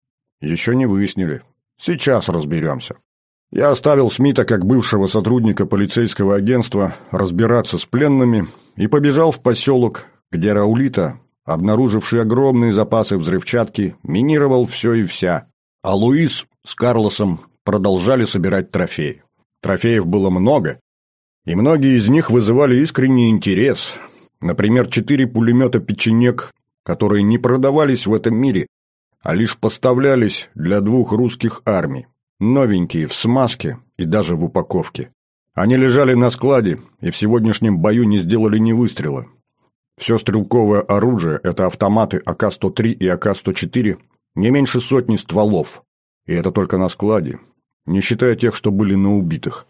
«Еще не выяснили. Сейчас разберемся». Я оставил Смита, как бывшего сотрудника полицейского агентства, разбираться с пленными и побежал в поселок, где Раулита, обнаруживший огромные запасы взрывчатки, минировал все и вся, а Луис с Карлосом продолжали собирать трофеи. Трофеев было много, и многие из них вызывали искренний интерес. Например, четыре пулемета «Печенек», которые не продавались в этом мире, а лишь поставлялись для двух русских армий. Новенькие, в смазке и даже в упаковке. Они лежали на складе и в сегодняшнем бою не сделали ни выстрела. Все стрелковое оружие – это автоматы А К сто три и А К сто четыре, не меньше сотни стволов. И это только на складе, не считая тех, что были на убитых.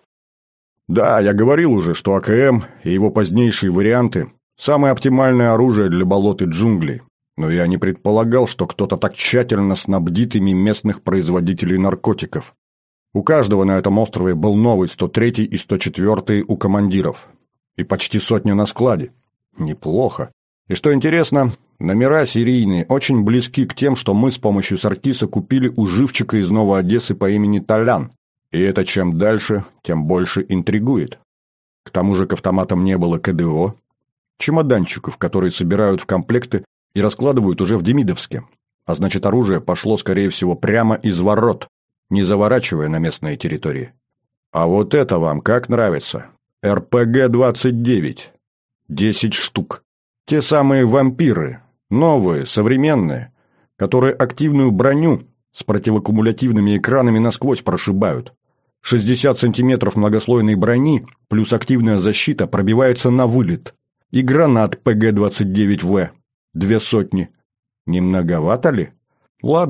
Да, я говорил уже, что А К М и его позднейшие варианты – самое оптимальное оружие для болот и джунглей. Но я не предполагал, что кто-то так тщательно снабдит ими местных производителей наркотиков. У каждого на этом острове был новый сто третий и сто четвёртый у командиров. И почти сотня на складе. Неплохо. И что интересно, номера серийные очень близки к тем, что мы с помощью Саркиса купили у живчика из Новой Одессы по имени Толян. И это чем дальше, тем больше интригует. К тому же к автоматам не было К Д О, чемоданчиков, которые собирают в комплекты и раскладывают уже в Демидовске. А значит, оружие пошло, скорее всего, прямо из ворот, не заворачивая на местные территории. А вот это вам как нравится? Р П Г двадцать девять. Десять штук. Те самые вампиры, новые, современные, которые активную броню с противокумулятивными экранами насквозь прошибают. шестьдесят сантиметров многослойной брони плюс активная защита пробивается на вылет. И гранат П Г двадцать девять В. Две сотни. Не многовато ли? Ладно,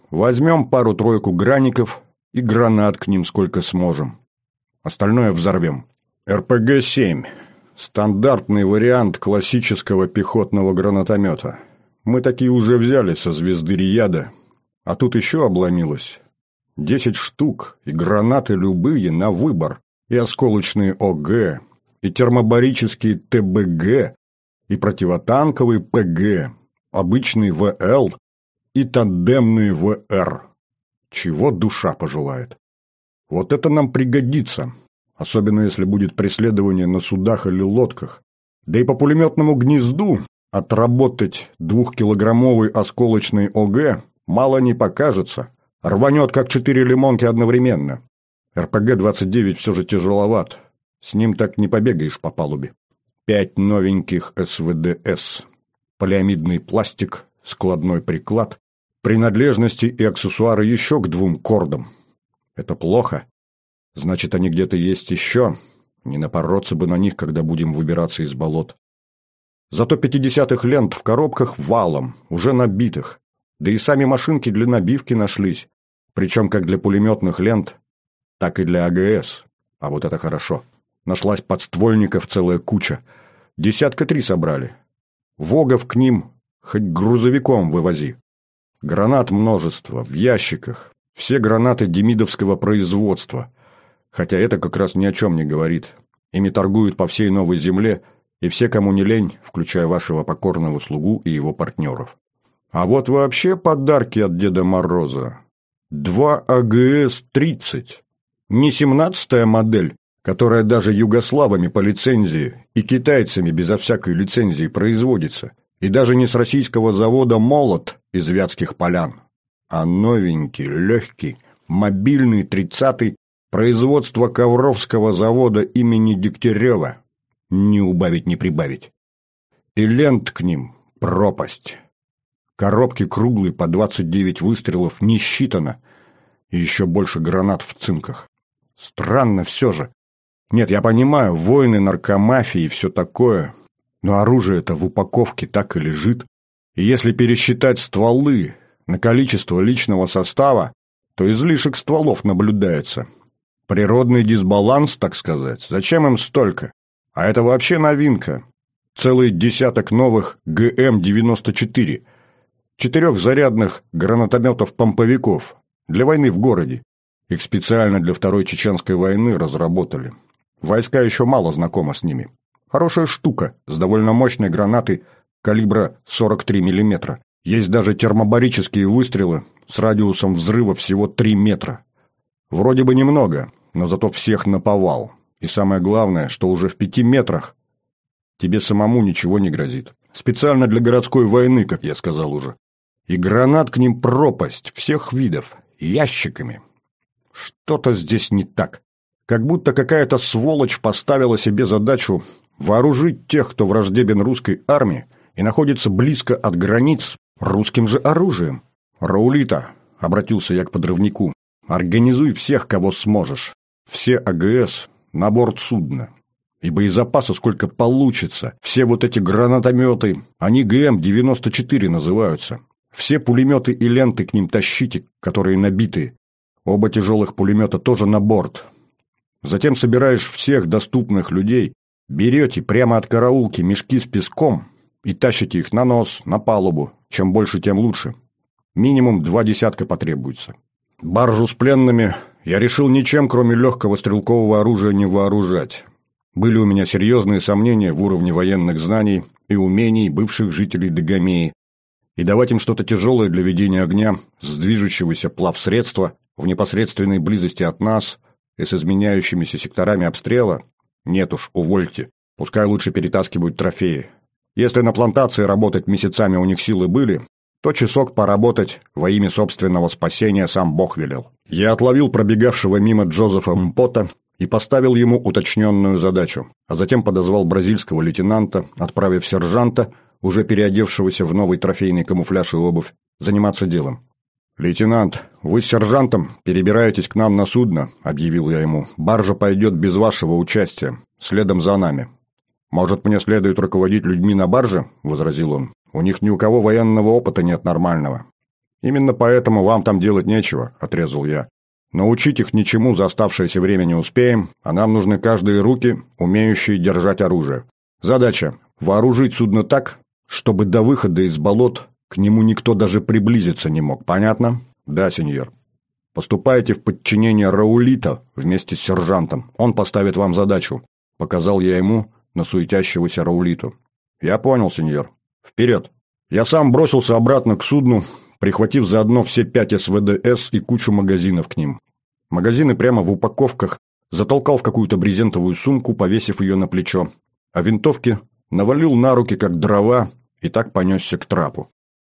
Возьмем пару-тройку граников и гранат к ним сколько сможем. Остальное взорвем. эр пэ гэ семь. Стандартный вариант классического пехотного гранатомета. Мы такие уже взяли со звезды Рияда, а тут еще обломилось. Десять штук, и гранаты любые на выбор. И осколочные о гэ, и термобарические тэ бэ гэ, и противотанковый пэ гэ, обычный вэ эл и тандемный вэ эр. Чего душа пожелает. Вот это нам пригодится, особенно если будет преследование на судах или лодках. Да и по пулеметному гнезду отработать двухкилограммовый осколочный о гэ мало не покажется. Рванет, как четыре лимонки одновременно. эр пэ гэ двадцать девять все же тяжеловат. С ним так не побегаешь по палубе. Пять новеньких эс вэ дэ эс. Полиамидный пластик, складной приклад, принадлежности и аксессуары еще к двум кордам. Это плохо. Значит, они где-то есть еще. Не напороться бы на них, когда будем выбираться из болот. Зато пятидесятых лент в коробках валом, уже набитых. Да и сами машинки для набивки нашлись. Причем как для пулеметных лент, так и для а гэ эс. А вот это хорошо. Нашлась подствольников целая куча. Десятка три собрали. Вогов к ним хоть грузовиком вывози. Гранат множество, в ящиках. Все гранаты демидовского производства. Хотя это как раз ни о чем не говорит. Ими торгуют по всей Новой Земле, и все, кому не лень, включая вашего покорного слугу и его партнеров. А вот вообще подарки от Деда Мороза. Два а гэ эс тридцать. Не семнадцатая модель, которая даже югославами по лицензии и китайцами безо всякой лицензии производится, и даже не с российского завода «Молот» из Вятских Полян, а новенький, легкий, мобильный тридцатый производства Ковровского завода имени Дегтярева. Не убавить, не прибавить. И лент к ним пропасть. Коробки круглые по двадцать девять выстрелов не считано, и еще больше гранат в цинках. Странно все же. Нет, я понимаю, войны, наркомафия и все такое, но оружие-то в упаковке так и лежит. И если пересчитать стволы на количество личного состава, то излишек стволов наблюдается. Природный дисбаланс, так сказать. Зачем им столько? А это вообще новинка. Целый десяток новых гэ эм девяносто четыре. Четырехзарядных гранатометов-помповиков для войны в городе. Их специально для Второй Чеченской войны разработали. Войска еще мало знакомы с ними. Хорошая штука, с довольно мощной гранатой калибра сорок три миллиметра. Есть даже термобарические выстрелы с радиусом взрыва всего три метра. Вроде бы немного, но зато всех наповал. И самое главное, что уже в пяти метрах тебе самому ничего не грозит. Специально для городской войны, как я сказал уже. И гранат к ним пропасть всех видов, ящиками. Что-то здесь не так. Как будто какая-то сволочь поставила себе задачу вооружить тех, кто враждебен русской армии и находится близко от границ русским же оружием. «Раулита», — обратился я к подрывнику, — «организуй всех, кого сможешь. Все а гэ эс на борт судна. И боезапаса сколько получится. Все вот эти гранатометы, они гэ эм девяносто четыре называются. Все пулеметы и ленты к ним тащите, которые набитые. Оба тяжелых пулемета тоже на борт. Затем собираешь всех доступных людей, берете прямо от караулки мешки с песком и тащите их на нос, на палубу. Чем больше, тем лучше. Минимум два десятка потребуется. Баржу с пленными я решил ничем, кроме легкого стрелкового оружия, не вооружать. Были у меня серьезные сомнения в уровне военных знаний и умений бывших жителей Дагомеи, и давать им что-то тяжелое для ведения огня с движущегося плавсредства в непосредственной близости от нас и с изменяющимися секторами обстрела, нет уж, увольте, пускай лучше перетаскивают трофеи. Если на плантации работать месяцами у них силы были, то часок поработать во имя собственного спасения сам Бог велел. Я отловил пробегавшего мимо Джозефа Мпота и поставил ему уточненную задачу, а затем подозвал бразильского лейтенанта, отправив сержанта, уже переодевшегося в новый трофейный камуфляж и обувь, заниматься делом. «Лейтенант, вы с сержантом перебираетесь к нам на судно», — объявил я ему. «Баржа пойдет без вашего участия, следом за нами». «Может, мне следует руководить людьми на барже?» — возразил он. «У них ни у кого военного опыта нет нормального». «Именно поэтому вам там делать нечего», — отрезал я. «Научить их ничему за оставшееся время не успеем, а нам нужны каждые руки, умеющие держать оружие. Задача — вооружить судно так, чтобы до выхода из болот к нему никто даже приблизиться не мог. Понятно?» «Да, сеньор». «Поступайте в подчинение Раулита вместе с сержантом. Он поставит вам задачу», — показал я ему на суетящегося Раулиту. «Я понял, сеньор. Вперед!» Я сам бросился обратно к судну, прихватив заодно все пять эс вэ дэ эс и кучу магазинов к ним. Магазины прямо в упаковках затолкал в какую-то брезентовую сумку, повесив ее на плечо, а винтовки навалил на руки, как дрова, и так понесся к трапу.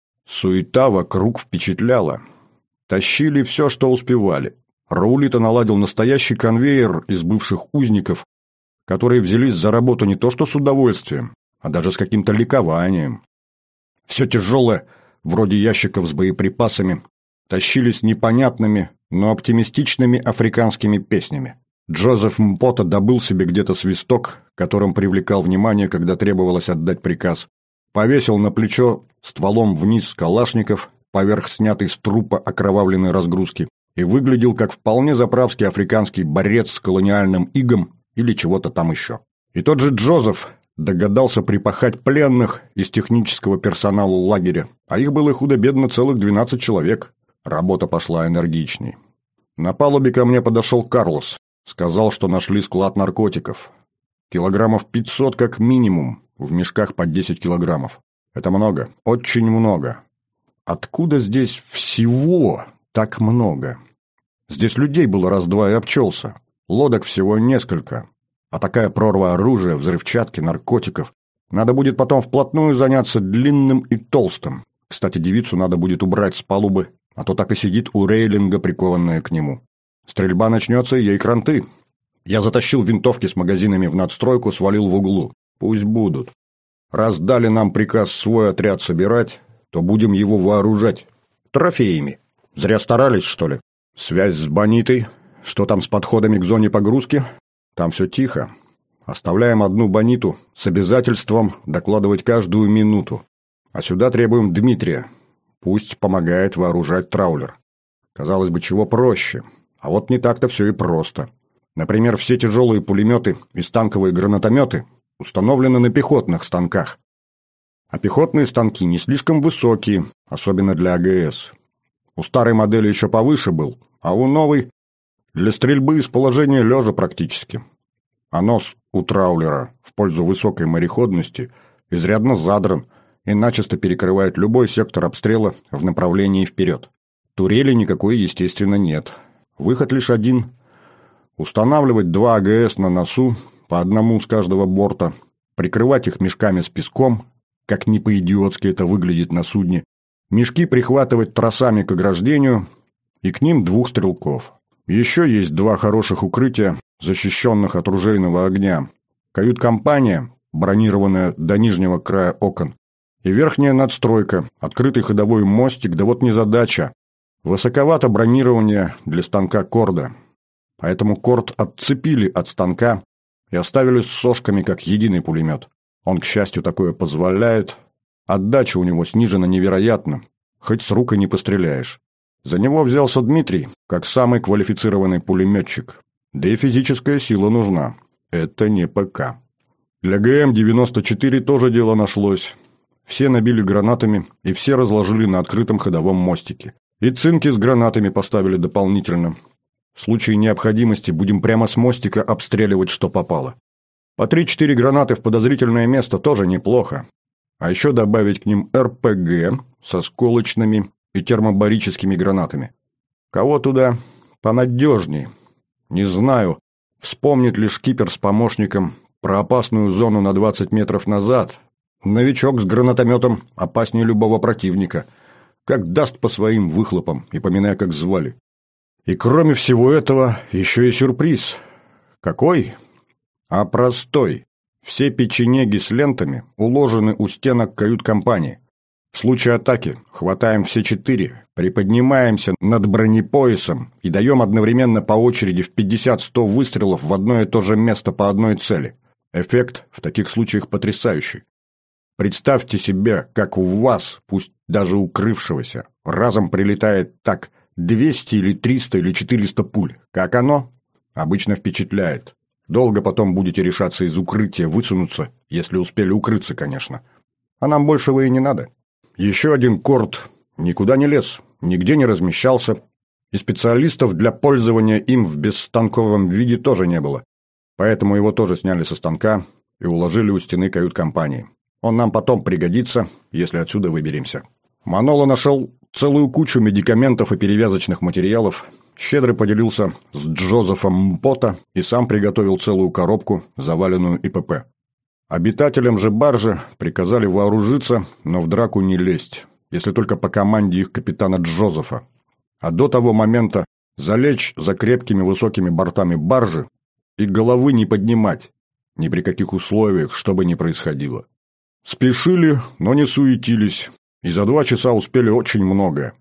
Суета вокруг впечатляла. Тащили все, что успевали. Раулита наладил настоящий конвейер из бывших узников, которые взялись за работу не то что с удовольствием, а даже с каким-то ликованием. Все тяжелое, вроде ящиков с боеприпасами, тащились непонятными, но оптимистичными африканскими песнями. Джозеф Мпота добыл себе где-то свисток, которым привлекал внимание, когда требовалось отдать приказ. Повесил на плечо стволом вниз калашников, поверх снятой с трупа окровавленной разгрузки, и выглядел как вполне заправский африканский борец с колониальным игом или чего-то там еще. И тот же Джозеф догадался припахать пленных из технического персонала лагеря, а их было худо-бедно целых двенадцать человек. Работа пошла энергичней. На палубе ко мне подошел Карлос, сказал, что нашли склад наркотиков. Килограммов пятьсот как минимум, в мешках по десять килограммов. Это много, очень много. Откуда здесь всего так много? Здесь людей было раз-два и обчелся. Лодок всего несколько. А такая прорва оружия, взрывчатки, наркотиков. Надо будет потом вплотную заняться длинным и толстым. Кстати, девицу надо будет убрать с палубы, а то так и сидит у рейлинга, прикованная к нему. Стрельба начнется, и ей кранты. Я затащил винтовки с магазинами в надстройку, свалил в углу. Пусть будут. Раз дали нам приказ свой отряд собирать, то будем его вооружать. Трофеями. Зря старались, что ли? Связь с Бонитой. Что там с подходами к зоне погрузки? Там все тихо. Оставляем одну Бониту с обязательством докладывать каждую минуту. А сюда требуем Дмитрия. Пусть помогает вооружать траулер. Казалось бы, чего проще. А вот не так-то все и просто. Например, все тяжелые пулеметы и станковые гранатометы установлены на пехотных станках. А пехотные станки не слишком высокие, особенно для а гэ эс. У старой модели еще повыше был, а у новой для стрельбы из положения лежа практически. А нос у траулера в пользу высокой мореходности изрядно задран и начисто перекрывает любой сектор обстрела в направлении вперед. Турели никакой, естественно, нет. Выход лишь один. Устанавливать два а гэ эс на носу, по одному с каждого борта, прикрывать их мешками с песком, как не по-идиотски это выглядит на судне, мешки прихватывать тросами к ограждению и к ним двух стрелков. Еще есть два хороших укрытия, защищенных от ружейного огня. Кают-компания, бронированная до нижнего края окон, и верхняя надстройка, открытый ходовой мостик, да вот незадача. Высоковато бронирование для станка корда. Поэтому корд отцепили от станка и оставили с сошками, как единый пулемет. Он, к счастью, такое позволяет. Отдача у него снижена невероятно, хоть с рук и не постреляешь. За него взялся Дмитрий, как самый квалифицированный пулеметчик. Да и физическая сила нужна. Это не ПК. Для гэ эм девяносто четыре тоже дело нашлось. Все набили гранатами и все разложили на открытом ходовом мостике. И цинки с гранатами поставили дополнительно. В случае необходимости будем прямо с мостика обстреливать, что попало. По три-четыре гранаты в подозрительное место тоже неплохо. А еще добавить к ним эр пэ гэ со сколочными и термобарическими гранатами. Кого туда понадежней? Не знаю, вспомнит ли шкипер с помощником про опасную зону на двадцать метров назад. Новичок с гранатометом опаснее любого противника. Как даст по своим выхлопам, и поминая, как звали. И кроме всего этого, еще и сюрприз. Какой? А простой. Все печенеги с лентами уложены у стенок кают-компании. В случае атаки хватаем все четыре, приподнимаемся над бронепоясом и даем одновременно по очереди в пятьдесят-сто выстрелов в одно и то же место по одной цели. Эффект в таких случаях потрясающий. Представьте себе, как у вас, пусть даже укрывшегося, разом прилетает так двести или триста или четыреста пуль. Как оно? Обычно впечатляет. Долго потом будете решаться из укрытия высунуться, если успели укрыться, конечно. А нам большего и не надо. Еще один корт никуда не лез, нигде не размещался, и специалистов для пользования им в бесстанковом виде тоже не было. Поэтому его тоже сняли со станка и уложили у стены кают-компании. Он нам потом пригодится, если отсюда выберемся. Маноло нашел целую кучу медикаментов и перевязочных материалов, щедро поделился с Джозефом Мпота и сам приготовил целую коробку, заваленную ИПП. Обитателям же баржи приказали вооружиться, но в драку не лезть, если только по команде их капитана Джозефа. А до того момента залечь за крепкими высокими бортами баржи и головы не поднимать, ни при каких условиях, что бы ни происходило. Спешили, но не суетились, и за два часа успели очень многое.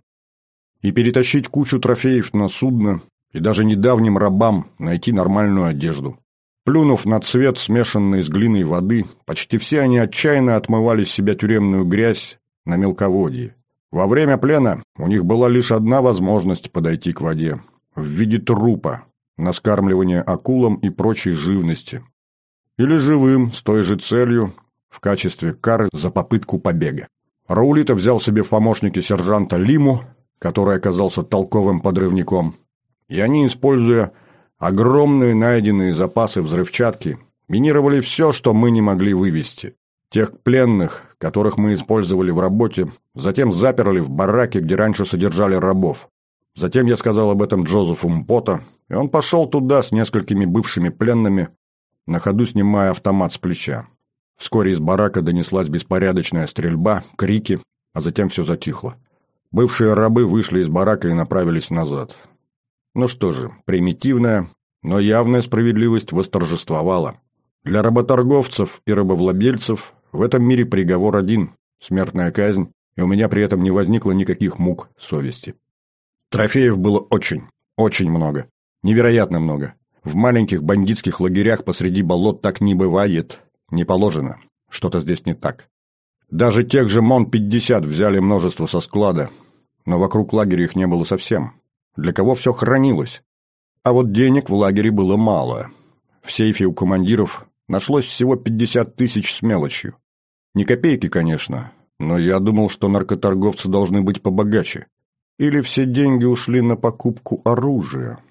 И перетащить кучу трофеев на судно, и даже недавним рабам найти нормальную одежду. Плюнув на цвет, смешанный с глиной воды, почти все они отчаянно отмывали с себя тюремную грязь на мелководье. Во время плена у них была лишь одна возможность подойти к воде – в виде трупа, на скармливание акулам и прочей живности. Или живым, с той же целью, в качестве кары за попытку побега. Раулита взял себе в помощники сержанта Лиму, который оказался толковым подрывником, и они, используя огромные найденные запасы взрывчатки, минировали все, что мы не могли вывести. Тех пленных, которых мы использовали в работе, затем заперли в бараке, где раньше содержали рабов. Затем я сказал об этом Джозефу Мпота, и он пошел туда с несколькими бывшими пленными, на ходу снимая автомат с плеча. Вскоре из барака донеслась беспорядочная стрельба, крики, а затем все затихло. Бывшие рабы вышли из барака и направились назад. Ну что же, примитивная, но явная справедливость восторжествовала. Для работорговцев и рабовладельцев в этом мире приговор один – смертная казнь, и у меня при этом не возникло никаких мук совести. Трофеев было очень, очень много. Невероятно много. В маленьких бандитских лагерях посреди болот так не бывает. Не положено. Что-то здесь не так. Даже тех же Мон пятьдесят взяли множество со склада, но вокруг лагеря их не было совсем. Для кого все хранилось? А вот денег в лагере было мало. В сейфе у командиров нашлось всего пятьдесят тысяч с мелочью. Не копейки, конечно, но я думал, что наркоторговцы должны быть побогаче. Или все деньги ушли на покупку оружия.